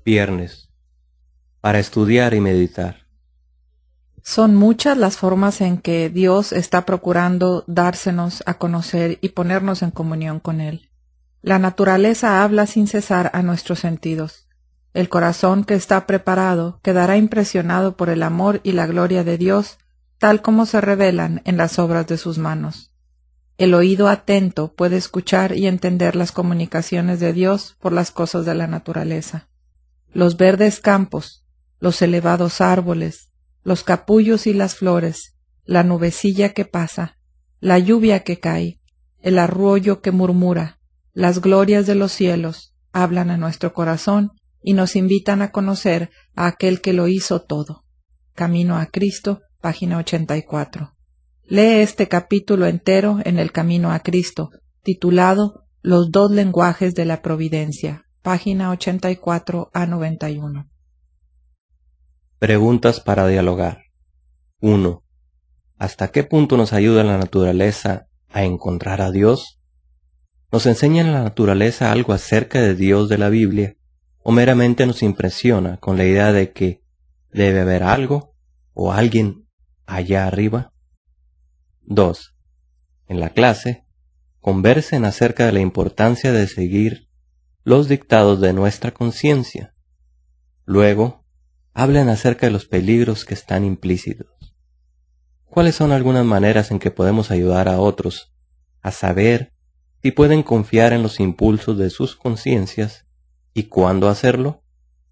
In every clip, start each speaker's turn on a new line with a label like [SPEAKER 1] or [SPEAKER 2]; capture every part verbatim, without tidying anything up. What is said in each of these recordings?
[SPEAKER 1] Viernes, para estudiar y meditar.
[SPEAKER 2] Son muchas las formas en que Dios está procurando dársenos a conocer y ponernos en comunión con Él. La naturaleza habla sin cesar a nuestros sentidos. El corazón que está preparado quedará impresionado por el amor y la gloria de Dios, tal como se revelan en las obras de sus manos. El oído atento puede escuchar y entender las comunicaciones de Dios por las cosas de la naturaleza. Los verdes campos, los elevados árboles, los capullos y las flores, la nubecilla que pasa, la lluvia que cae, el arroyo que murmura, las glorias de los cielos, hablan a nuestro corazón y nos invitan a conocer a aquel que lo hizo todo. Camino a Cristo, página ochenta y cuatro. Lee este capítulo entero en el Camino a Cristo, titulado Los dos lenguajes de la providencia, página ochenta y cuatro a noventa y uno.
[SPEAKER 1] Preguntas para dialogar. uno. ¿Hasta qué punto nos ayuda la naturaleza a encontrar a Dios? ¿Nos enseña la naturaleza algo acerca de Dios de la Biblia, o meramente nos impresiona con la idea de que debe haber algo o alguien allá arriba? dos. En la clase, conversen acerca de la importancia de seguir los dictados de nuestra conciencia. Luego, hablen acerca de los peligros que están implícitos. ¿Cuáles son algunas maneras en que podemos ayudar a otros a saber si pueden confiar en los impulsos de sus conciencias y cuándo hacerlo?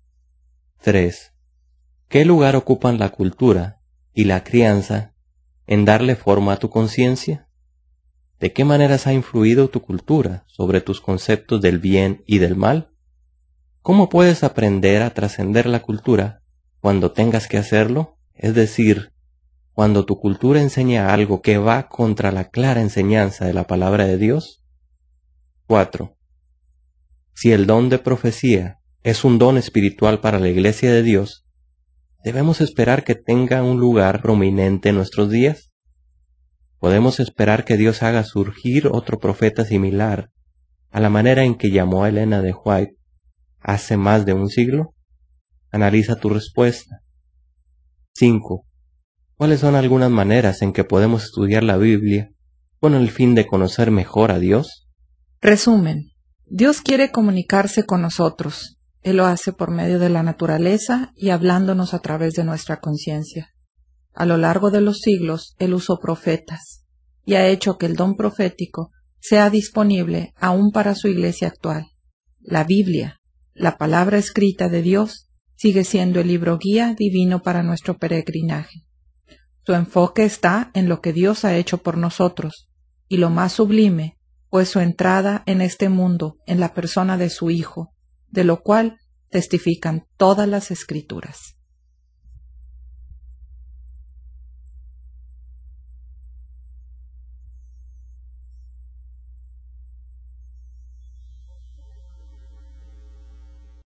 [SPEAKER 1] tres. ¿Qué lugar ocupan la cultura y la crianza en darle forma a tu conciencia? ¿De qué maneras ha influido tu cultura sobre tus conceptos del bien y del mal? ¿Cómo puedes aprender a trascender la cultura cuando tengas que hacerlo? Es decir, cuando tu cultura enseña algo que va contra la clara enseñanza de la palabra de Dios. cuatro. Si el don de profecía es un don espiritual para la Iglesia de Dios, ¿debemos esperar que tenga un lugar prominente en nuestros días? ¿Podemos esperar que Dios haga surgir otro profeta similar a la manera en que llamó a Elena de White hace más de un siglo? Analiza tu respuesta. cinco. ¿Cuáles son algunas maneras en que podemos estudiar la Biblia con el fin de conocer mejor a Dios?
[SPEAKER 2] Resumen. Dios quiere comunicarse con nosotros. Él lo hace por medio de la naturaleza y hablándonos a través de nuestra conciencia. A lo largo de los siglos, Él usó profetas y ha hecho que el don profético sea disponible aún para su iglesia actual. La Biblia, la palabra escrita de Dios, sigue siendo el libro guía divino para nuestro peregrinaje. Su enfoque está en lo que Dios ha hecho por nosotros, y lo más sublime fue su entrada en este mundo en la persona de su Hijo, de lo cual testifican todas las Escrituras.